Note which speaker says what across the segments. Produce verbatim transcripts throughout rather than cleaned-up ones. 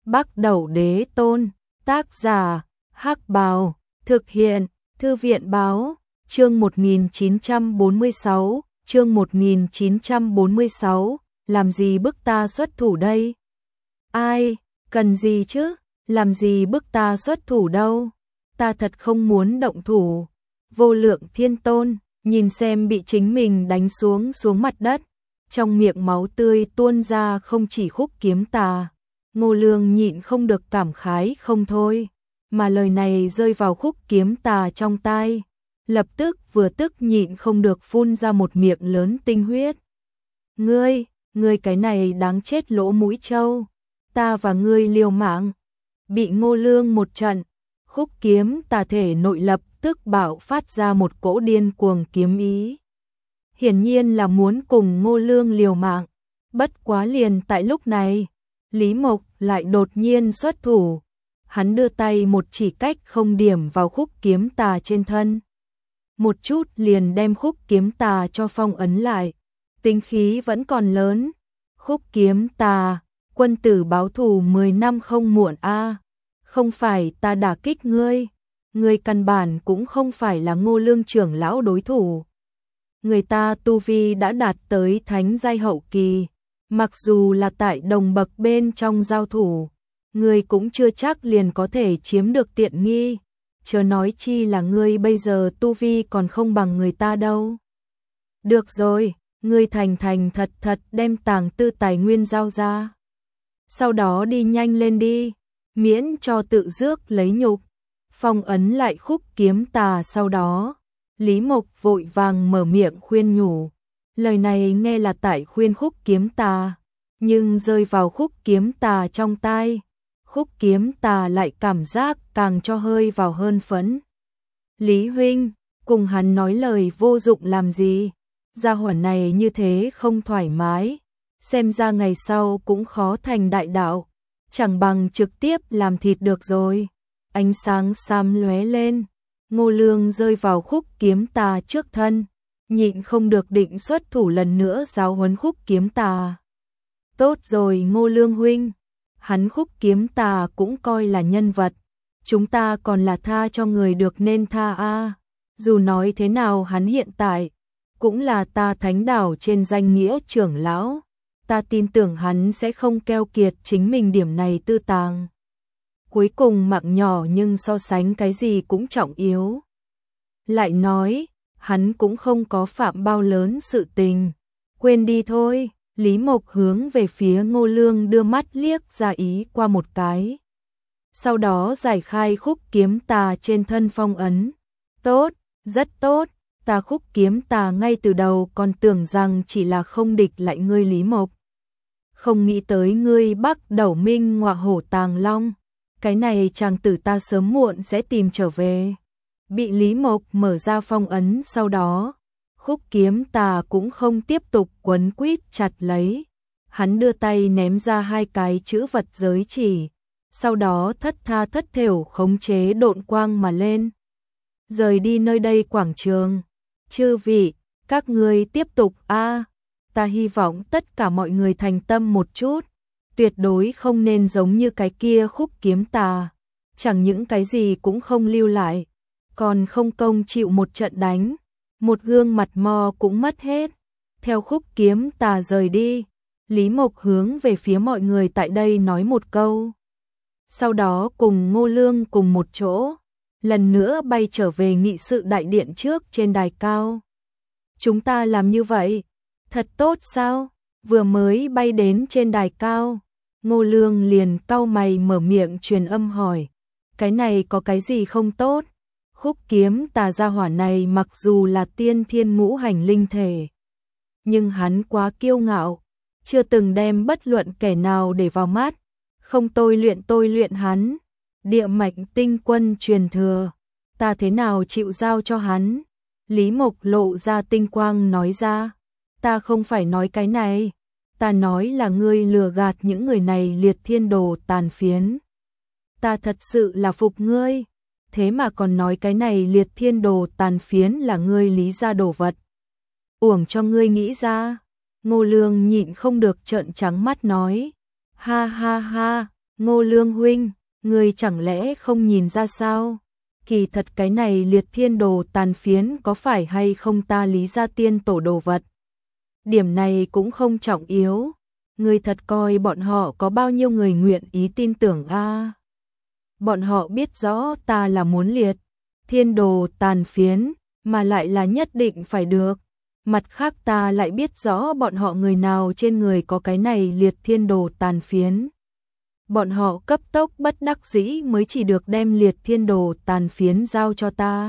Speaker 1: Bắc Đẩu Đế Tôn, tác giả, Hắc Bào, thực hiện, Thư viện báo, chương một nghìn chín trăm bốn mươi sáu, chương một nghìn chín trăm bốn mươi sáu, làm gì bức ta xuất thủ đây? Ai, cần gì chứ, làm gì bức ta xuất thủ đâu, ta thật không muốn động thủ. Vô Lượng Thiên Tôn, nhìn xem bị chính mình đánh xuống xuống mặt đất, trong miệng máu tươi tuôn ra không chỉ Khúc Kiếm Tà. Ngô Lương nhịn không được cảm khái không thôi, mà lời này rơi vào Khúc Kiếm Tà trong tai, lập tức vừa tức nhịn không được phun ra một miệng lớn tinh huyết. Ngươi, ngươi cái này đáng chết lỗ mũi trâu, ta và ngươi liều mạng. Bị Ngô Lương một trận, Khúc Kiếm Tà thể nội lập tức bạo phát ra một cỗ điên cuồng kiếm ý. Hiển nhiên là muốn cùng Ngô Lương liều mạng, bất quá liền tại lúc này, Lý Mộc lại đột nhiên xuất thủ. Hắn đưa tay một chỉ cách không điểm vào Khúc Kiếm Tà trên thân. Một chút liền đem Khúc Kiếm Tà cho phong ấn lại. Tính khí vẫn còn lớn. Khúc Kiếm Tà, quân tử báo thù mười năm không muộn a. Không phải ta đả kích ngươi, ngươi căn bản cũng không phải là Ngô Lương trưởng lão đối thủ. Người ta tu vi đã đạt tới thánh giai hậu kỳ, mặc dù là tại đồng bậc bên trong giao thủ, ngươi cũng chưa chắc liền có thể chiếm được tiện nghi, chớ nói chi là ngươi bây giờ tu vi còn không bằng người ta đâu. Được rồi, ngươi thành thành thật thật đem tàng tư tài nguyên giao ra. Sau đó đi nhanh lên đi, miễn cho tự rước lấy nhục. Phong ấn lại Khúc Kiếm Tà sau đó, Lý Mộc vội vàng mở miệng khuyên nhủ. Lời này nghe là tại khuyên Khúc Kiếm Tà, nhưng rơi vào Khúc Kiếm Tà trong tai, Khúc Kiếm Tà lại cảm giác càng cho hơi vào hơn phấn. Lý huynh, cùng hắn nói lời vô dụng làm gì? Gia hỏa này như thế không thoải mái, xem ra ngày sau cũng khó thành đại đạo, chẳng bằng trực tiếp làm thịt được rồi. Ánh sáng xám lóe lên, Ngô Lương rơi vào Khúc Kiếm Tà trước thân, nhịn không được định xuất thủ lần nữa giáo huấn Khúc Kiếm Tà. Tốt rồi Ngô Lương huynh, hắn Khúc Kiếm Tà cũng coi là nhân vật, chúng ta còn là tha cho người được nên tha a. Dù nói thế nào hắn hiện tại cũng là ta Thánh Đảo trên danh nghĩa trưởng lão, ta tin tưởng hắn sẽ không keo kiệt chính mình điểm này tư tàng. Cuối cùng mạng nhỏ nhưng so sánh cái gì cũng trọng yếu. Lại nói, hắn cũng không có phạm bao lớn sự tình. Quên đi thôi, Lý Mộc hướng về phía Ngô Lương đưa mắt liếc ra ý qua một cái. Sau đó giải khai Khúc Kiếm Tà trên thân phong ấn. Tốt, rất tốt, ta Khúc Kiếm Tà ngay từ đầu còn tưởng rằng chỉ là không địch lại ngươi Lý Mộc. Không nghĩ tới ngươi Bắc Đẩu Minh ngọa hổ tàng long. Cái này chàng tử ta sớm muộn sẽ tìm trở về. Bị Lý Mộc mở ra phong ấn sau đó, Khúc Kiếm Tà cũng không tiếp tục quấn quýt chặt lấy. Hắn đưa tay ném ra hai cái chữ vật giới chỉ, sau đó thất tha thất thểu khống chế độn quang mà lên. Rời đi nơi đây quảng trường. Chư vị, các ngươi tiếp tục a. Ta hy vọng tất cả mọi người thành tâm một chút. Tuyệt đối không nên giống như cái kia Khúc Kiếm Tà, chẳng những cái gì cũng không lưu lại, còn không công chịu một trận đánh, một gương mặt mo cũng mất hết. Theo Khúc Kiếm Tà rời đi, Lý Mộc hướng về phía mọi người tại đây nói một câu. Sau đó cùng Ngô Lương cùng một chỗ, lần nữa bay trở về nghị sự đại điện trước trên đài cao. Chúng ta làm như vậy, thật tốt sao? Vừa mới bay đến trên đài cao, Ngô Lương liền cau mày mở miệng truyền âm hỏi, cái này có cái gì không tốt? Khúc Kiếm Tà gia hỏa này mặc dù là tiên thiên ngũ hành linh thể, nhưng hắn quá kiêu ngạo, chưa từng đem bất luận kẻ nào để vào mắt, không tôi luyện tôi luyện hắn, địa mạch tinh quân truyền thừa, ta thế nào chịu giao cho hắn? Lý Mộc lộ ra tinh quang nói ra, ta không phải nói cái này. Ta nói là ngươi lừa gạt những người này liệt thiên đồ tàn phiến. Ta thật sự là phục ngươi, thế mà còn nói cái này liệt thiên đồ tàn phiến là ngươi lý ra đồ vật. Uổng cho ngươi nghĩ ra. Ngô Lương nhịn không được trợn trắng mắt nói, ha ha ha, Ngô Lương huynh, ngươi chẳng lẽ không nhìn ra sao? Kỳ thật cái này liệt thiên đồ tàn phiến có phải hay không ta Lý Gia Tiên tổ đồ vật? Điểm này cũng không trọng yếu. Ngươi thật coi bọn họ có bao nhiêu người nguyện ý tin tưởng a? À? Bọn họ biết rõ ta là muốn liệt thiên đồ tàn phiến, mà lại là nhất định phải được. Mặt khác ta lại biết rõ bọn họ người nào trên người có cái này liệt thiên đồ tàn phiến. Bọn họ cấp tốc bất đắc dĩ mới chỉ được đem liệt thiên đồ tàn phiến giao cho ta.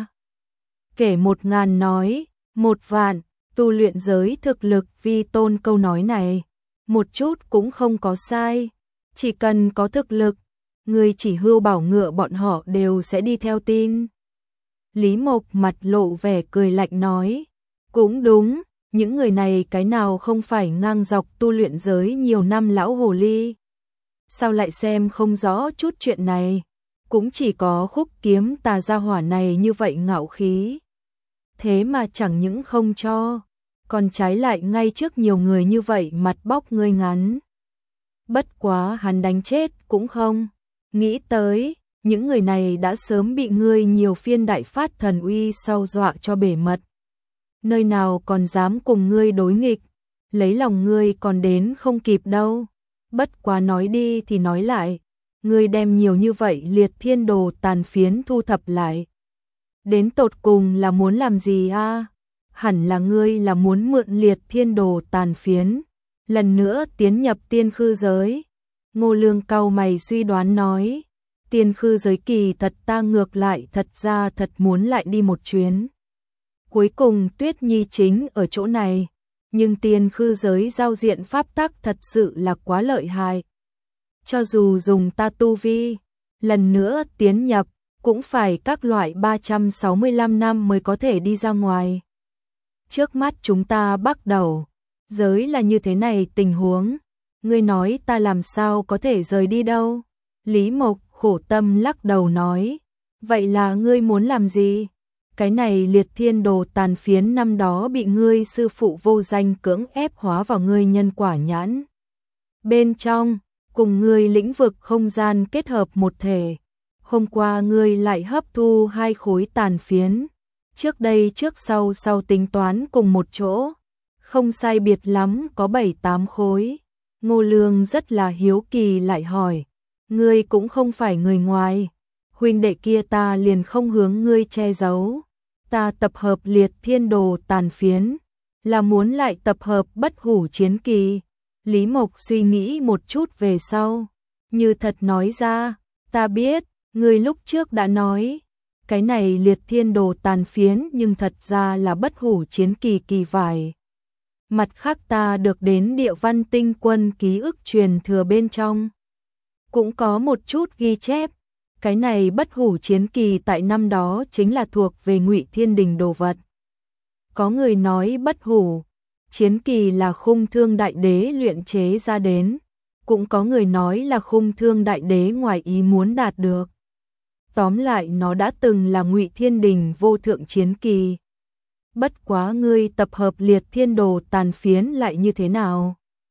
Speaker 1: Kể một ngàn nói, một vạn, tu luyện giới thực lực vi tôn câu nói này. Một chút cũng không có sai. Chỉ cần có thực lực, người chỉ hưu bảo ngựa bọn họ đều sẽ đi theo tin. Lý Mộc mặt lộ vẻ cười lạnh nói. Cũng đúng, những người này cái nào không phải ngang dọc tu luyện giới nhiều năm lão hồ ly. Sao lại xem không rõ chút chuyện này, cũng chỉ có Khúc Kiếm tà gia hỏa này như vậy ngạo khí. Thế mà chẳng những không cho, còn trái lại ngay trước nhiều người như vậy mặt bóc ngươi ngắn. Bất quá hắn đánh chết cũng không nghĩ tới, những người này đã sớm bị ngươi nhiều phiên đại phát thần uy sau dọa cho bể mật. Nơi nào còn dám cùng ngươi đối nghịch, lấy lòng ngươi còn đến không kịp đâu. Bất quá nói đi thì nói lại, ngươi đem nhiều như vậy liệt thiên đồ tàn phiến thu thập lại. Đến tột cùng là muốn làm gì a? À? Hẳn là ngươi là muốn mượn liệt thiên đồ tàn phiến, lần nữa tiến nhập tiên khư giới. Ngô Lương cau mày suy đoán nói, tiên khư giới kỳ thật ta ngược lại thật ra thật muốn lại đi một chuyến. Cuối cùng Tuyết Nhi chính ở chỗ này, nhưng tiên khư giới giao diện pháp tắc thật sự là quá lợi hại. Cho dù dùng ta tu vi, lần nữa tiến nhập, cũng phải các loại ba trăm sáu mươi lăm năm mới có thể đi ra ngoài. Trước mắt chúng ta bắt đầu, giới là như thế này tình huống, ngươi nói ta làm sao có thể rời đi đâu? Lý Mộc khổ tâm lắc đầu nói, vậy là ngươi muốn làm gì? Cái này liệt thiên đồ tàn phiến năm đó bị ngươi sư phụ vô danh cưỡng ép hóa vào ngươi nhân quả nhãn. Bên trong, cùng ngươi lĩnh vực không gian kết hợp một thể. Hôm qua ngươi lại hấp thu hai khối tàn phiến. Trước đây trước sau sau tính toán cùng một chỗ. Không sai biệt lắm có bảy tám khối. Ngô Lương rất là hiếu kỳ lại hỏi. Ngươi cũng không phải người ngoài. Huynh đệ kia ta liền không hướng ngươi che giấu. Ta tập hợp liệt thiên đồ tàn phiến, là muốn lại tập hợp bất hủ chiến kỳ. Lý Mộc suy nghĩ một chút về sau, như thật nói ra, ta biết, ngươi lúc trước đã nói, cái này liệt thiên đồ tàn phiến nhưng thật ra là bất hủ chiến kỳ kỳ vải. Mặt khác ta được đến địa văn tinh quân ký ức truyền thừa bên trong. Cũng có một chút ghi chép. Cái này bất hủ chiến kỳ tại năm đó chính là thuộc về Ngụy Thiên Đình đồ vật. Có người nói bất hủ chiến kỳ là Khung Thương Đại Đế luyện chế ra đến, cũng có người nói là Khung Thương Đại Đế ngoài ý muốn đạt được. Tóm lại nó đã từng là Ngụy Thiên Đình vô thượng chiến kỳ. Bất quá ngươi tập hợp liệt thiên đồ tàn phiến lại như thế nào?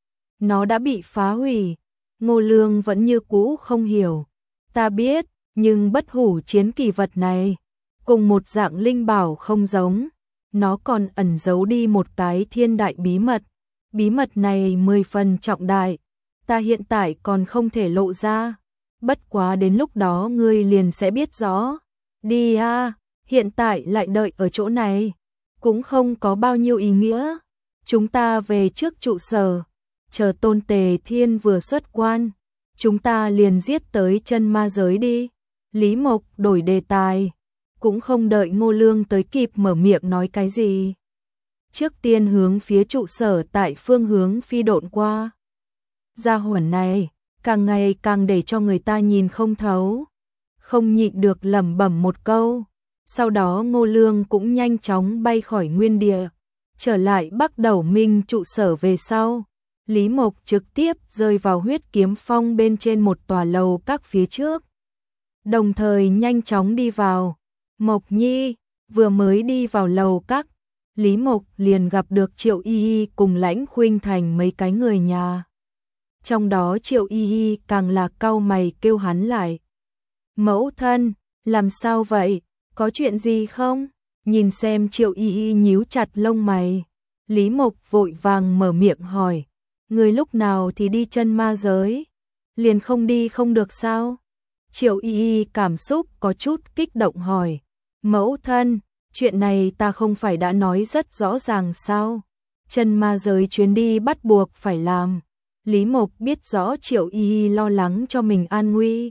Speaker 1: Nó đã bị phá hủy. Ngô Lương vẫn như cũ không hiểu. Ta biết, nhưng bất hủ chiến kỳ vật này, cùng một dạng linh bảo không giống, nó còn ẩn giấu đi một cái thiên đại bí mật. Bí mật này mười phần trọng đại, ta hiện tại còn không thể lộ ra. Bất quá đến lúc đó ngươi liền sẽ biết rõ. Đi a, hiện tại lại đợi ở chỗ này, cũng không có bao nhiêu ý nghĩa. Chúng ta về trước trụ sở, chờ Tôn Tề Thiên vừa xuất quan, chúng ta liền giết tới chân ma giới đi. Lý Mộc đổi đề tài, cũng không đợi Ngô Lương tới kịp mở miệng nói cái gì. Trước tiên hướng phía trụ sở tại phương hướng phi độn qua. Gia hỏa này, càng ngày càng để cho người ta nhìn không thấu. Không nhịn được lẩm bẩm một câu. Sau đó Ngô Lương cũng nhanh chóng bay khỏi nguyên địa, trở lại Bắc Đầu Minh trụ sở về sau. Lý Mộc trực tiếp rơi vào huyết kiếm phong bên trên một tòa lầu các phía trước. Đồng thời nhanh chóng đi vào. Mộc Nhi, vừa mới đi vào lầu các, Lý Mộc liền gặp được Triệu Y Y cùng Lãnh Khuynh Thành mấy cái người nhà. Trong đó Triệu Y Y càng là cau mày kêu hắn lại. Mẫu thân, làm sao vậy, có chuyện gì không? Nhìn xem Triệu Y Y nhíu chặt lông mày, Lý Mộc vội vàng mở miệng hỏi, người lúc nào thì đi chân ma giới, liền không đi không được sao? Triệu Y Y cảm xúc có chút kích động hỏi, mẫu thân, chuyện này ta không phải đã nói rất rõ ràng sao? Chân ma giới chuyến đi bắt buộc phải làm. Lý Mộc biết rõ Triệu Y Y lo lắng cho mình an nguy.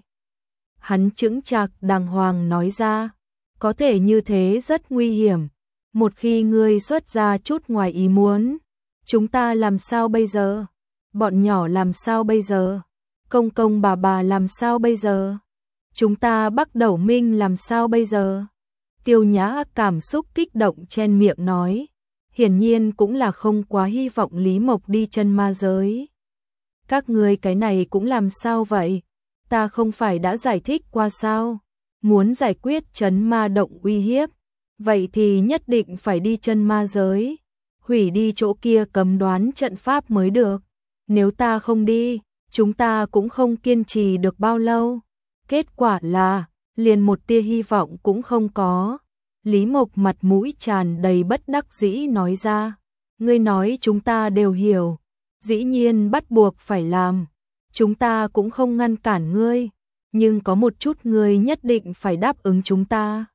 Speaker 1: Hắn chững chạc đàng hoàng nói ra, có thể như thế rất nguy hiểm. Một khi ngươi xuất ra chút ngoài ý muốn, chúng ta làm sao bây giờ? Bọn nhỏ làm sao bây giờ? Công công bà bà làm sao bây giờ? Chúng ta Bắc Đẩu Minh làm sao bây giờ? Tiêu Nhã cảm xúc kích động chen miệng nói, hiển nhiên cũng là không quá hy vọng Lý Mộc đi chân ma giới. Các ngươi cái này cũng làm sao vậy? Ta không phải đã giải thích qua sao? Muốn giải quyết trấn ma động uy hiếp, vậy thì nhất định phải đi chân ma giới, hủy đi chỗ kia cấm đoán trận pháp mới được. Nếu ta không đi, chúng ta cũng không kiên trì được bao lâu. Kết quả là, liền một tia hy vọng cũng không có. Lý Mộc mặt mũi tràn đầy bất đắc dĩ nói ra, ngươi nói chúng ta đều hiểu, dĩ nhiên bắt buộc phải làm, chúng ta cũng không ngăn cản ngươi, nhưng có một chút ngươi nhất định phải đáp ứng chúng ta.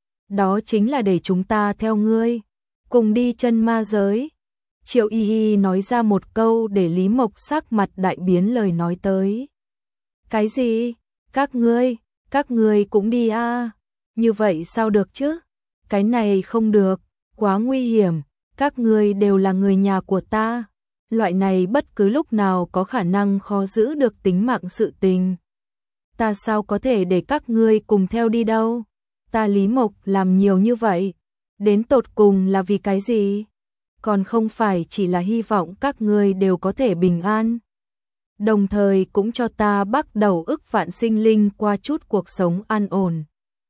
Speaker 1: Đó chính là để chúng ta theo ngươi, cùng đi chân ma giới. Triệu Y Y nói ra một câu để Lý Mộc sắc mặt đại biến lời nói tới. Cái gì? Các ngươi, các ngươi cũng đi à? Như vậy sao được chứ? Cái này không được, quá nguy hiểm, các ngươi đều là người nhà của ta. Loại này bất cứ lúc nào có khả năng khó giữ được tính mạng sự tình. Ta sao có thể để các ngươi cùng theo đi đâu? Ta Lý Mộc làm nhiều như vậy, đến tột cùng là vì cái gì? Còn không phải chỉ là hy vọng các ngươi đều có thể bình an. Đồng thời cũng cho ta bắt đầu ức vạn sinh linh qua chút cuộc sống an ổn.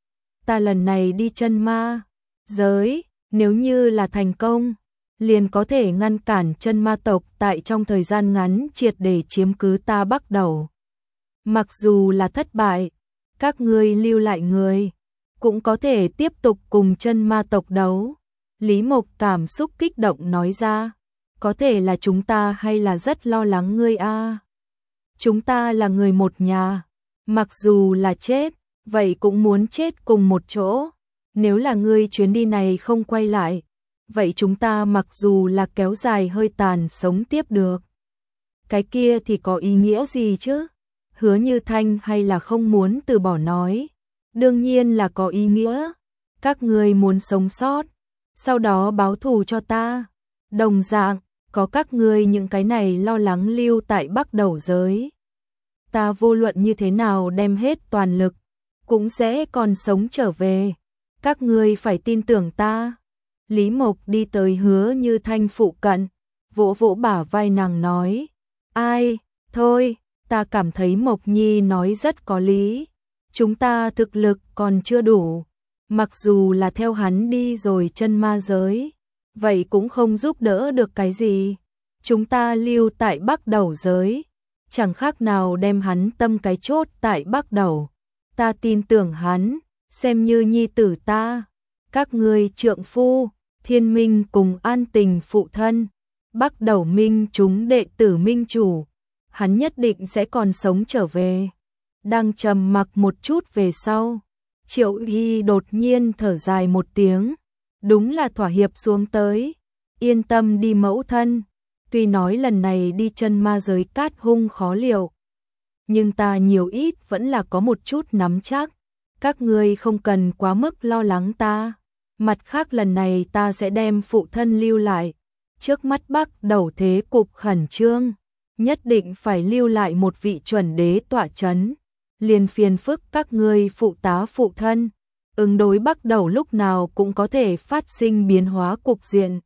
Speaker 1: Ta lần này đi chân ma giới, nếu như là thành công, liền có thể ngăn cản chân ma tộc tại trong thời gian ngắn triệt để chiếm cứ ta Bắc Đẩu. Mặc dù là thất bại, các ngươi lưu lại người, cũng có thể tiếp tục cùng chân ma tộc đấu. Lý Mộc cảm xúc kích động nói ra, có thể là chúng ta hay là rất lo lắng ngươi a. Chúng ta là người một nhà, mặc dù là chết, vậy cũng muốn chết cùng một chỗ. Nếu là ngươi chuyến đi này không quay lại, vậy chúng ta mặc dù là kéo dài hơi tàn sống tiếp được. Cái kia thì có ý nghĩa gì chứ? Hứa Như Thanh hay là không muốn từ bỏ nói. Đương nhiên là có ý nghĩa. Các ngươi muốn sống sót, sau đó báo thù cho ta. Đồng dạng, có các ngươi những cái này lo lắng lưu tại Bắc Đẩu giới. Ta vô luận như thế nào đem hết toàn lực, cũng sẽ còn sống trở về. Các ngươi phải tin tưởng ta. Lý Mộc đi tới Hứa Như Thanh phụ cận, vỗ vỗ bả vai nàng nói, ai, thôi, ta cảm thấy Mộc Nhi nói rất có lý. Chúng ta thực lực còn chưa đủ, mặc dù là theo hắn đi rồi chân ma giới, vậy cũng không giúp đỡ được cái gì. Chúng ta lưu tại Bắc Đẩu giới, chẳng khác nào đem hắn tâm cái chốt tại Bắc Đẩu. Ta tin tưởng hắn, xem như nhi tử ta. Các ngươi trượng phu, Thiên Minh cùng An Tình phụ thân, Bắc Đẩu Minh chúng đệ tử minh chủ, hắn nhất định sẽ còn sống trở về. Đang trầm mặc một chút về sau, Triệu Y đột nhiên thở dài một tiếng, đúng là thỏa hiệp xuống tới. Yên tâm đi mẫu thân, tuy nói lần này đi chân ma giới cát hung khó liệu, nhưng ta nhiều ít vẫn là có một chút nắm chắc. Các ngươi không cần quá mức lo lắng ta. Mặt khác lần này ta sẽ đem phụ thân lưu lại. Trước mắt Bắc Đẩu thế cục khẩn trương, nhất định phải lưu lại một vị chuẩn đế tọa chấn. Liền phiền phức các ngươi phụ tá phụ thân, ứng đối Bắc Đẩu lúc nào cũng có thể phát sinh biến hóa cục diện.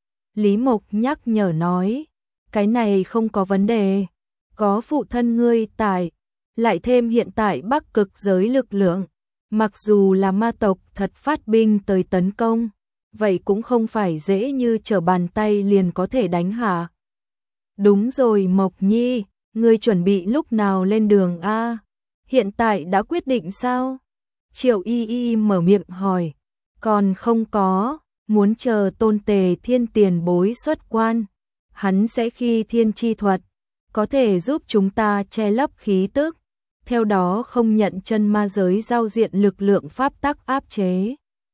Speaker 1: Lý Mộc nhắc nhở nói, cái này không có vấn đề, có phụ thân ngươi tại, lại thêm hiện tại Bắc Cực giới lực lượng, mặc dù là ma tộc thật phát binh tới tấn công, vậy cũng không phải dễ như trở bàn tay liền có thể đánh hạ. Đúng rồi Mộc Nhi, ngươi chuẩn bị lúc nào lên đường a? Hiện tại đã quyết định sao? Triệu Y Y mở miệng hỏi. Còn không có, muốn chờ Tôn Tề Thiên tiền bối xuất quan. Hắn sẽ khi thiên chi thuật, có thể giúp chúng ta che lấp khí tức, theo đó không nhận chân ma giới giao diện lực lượng pháp tắc áp chế.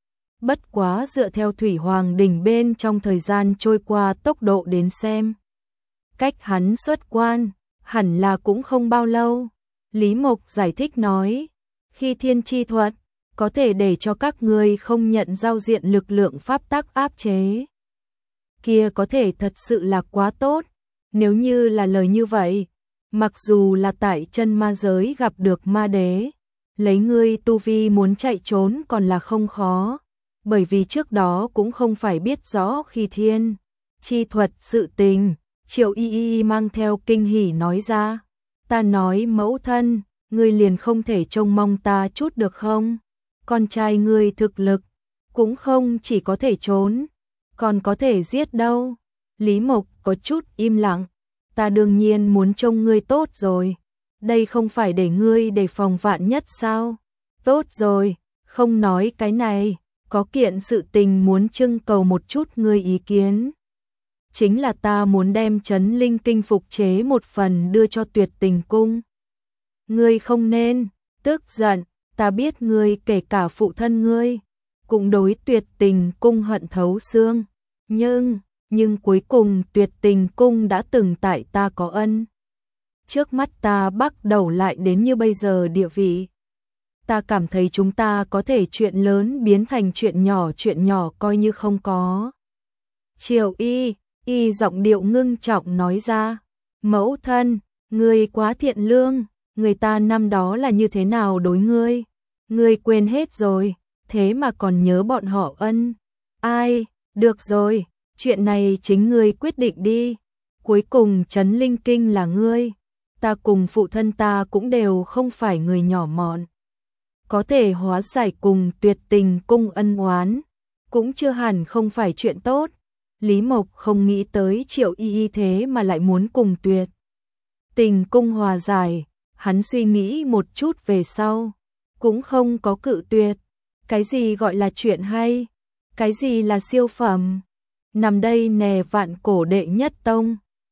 Speaker 1: Bất quá dựa theo Thủy Hoàng đỉnh bên trong thời gian trôi qua tốc độ đến xem, cách hắn xuất quan, hẳn là cũng không bao lâu. Lý Mộc giải thích nói, khi thiên chi thuật, có thể để cho các ngươi không nhận giao diện lực lượng pháp tắc áp chế. Kia có thể thật sự là quá tốt, nếu như là lời như vậy, mặc dù là tại chân ma giới gặp được ma đế, lấy ngươi tu vi muốn chạy trốn còn là không khó, bởi vì trước đó cũng không phải biết rõ khi thiên chi thuật sự tình. Triệu Y Y mang theo kinh hỉ nói ra, ta nói mẫu thân, ngươi liền không thể trông mong ta chút được không? Con trai ngươi thực lực, cũng không chỉ có thể trốn, còn có thể giết đâu. Lý Mộc có chút im lặng, ta đương nhiên muốn trông ngươi tốt rồi, đây không phải để ngươi đề phòng vạn nhất sao? Tốt rồi, không nói cái này, có kiện sự tình muốn trưng cầu một chút ngươi ý kiến. Chính là ta muốn đem Trấn Linh Kinh phục chế một phần đưa cho Tuyệt Tình Cung. Ngươi không nên tức giận, ta biết ngươi kể cả phụ thân ngươi cũng đối Tuyệt Tình Cung hận thấu xương, nhưng, nhưng cuối cùng Tuyệt Tình Cung đã từng tại ta có ân. Trước mắt ta bắt đầu lại đến như bây giờ địa vị. Ta cảm thấy chúng ta có thể chuyện lớn biến thành chuyện nhỏ, chuyện nhỏ coi như không có. Triệu Y Y giọng điệu ngưng trọng nói ra, mẫu thân, ngươi quá thiện lương, người ta năm đó là như thế nào đối ngươi, ngươi quên hết rồi, thế mà còn nhớ bọn họ ân. Ai, được rồi, chuyện này chính ngươi quyết định đi, cuối cùng Trấn Linh Kinh là ngươi, ta cùng phụ thân ta cũng đều không phải người nhỏ mọn. Có thể hóa giải cùng Tuyệt Tình Cung ân oán, cũng chưa hẳn không phải chuyện tốt. Lý Mộc không nghĩ tới Triệu Y Y thế mà lại muốn cùng Tuyệt Tình Cung hòa giải, hắn suy nghĩ một chút về sau, cũng không có cự tuyệt. Cái gì gọi là chuyện hay? Cái gì là siêu phẩm? Nằm đây nè vạn cổ đệ nhất tông,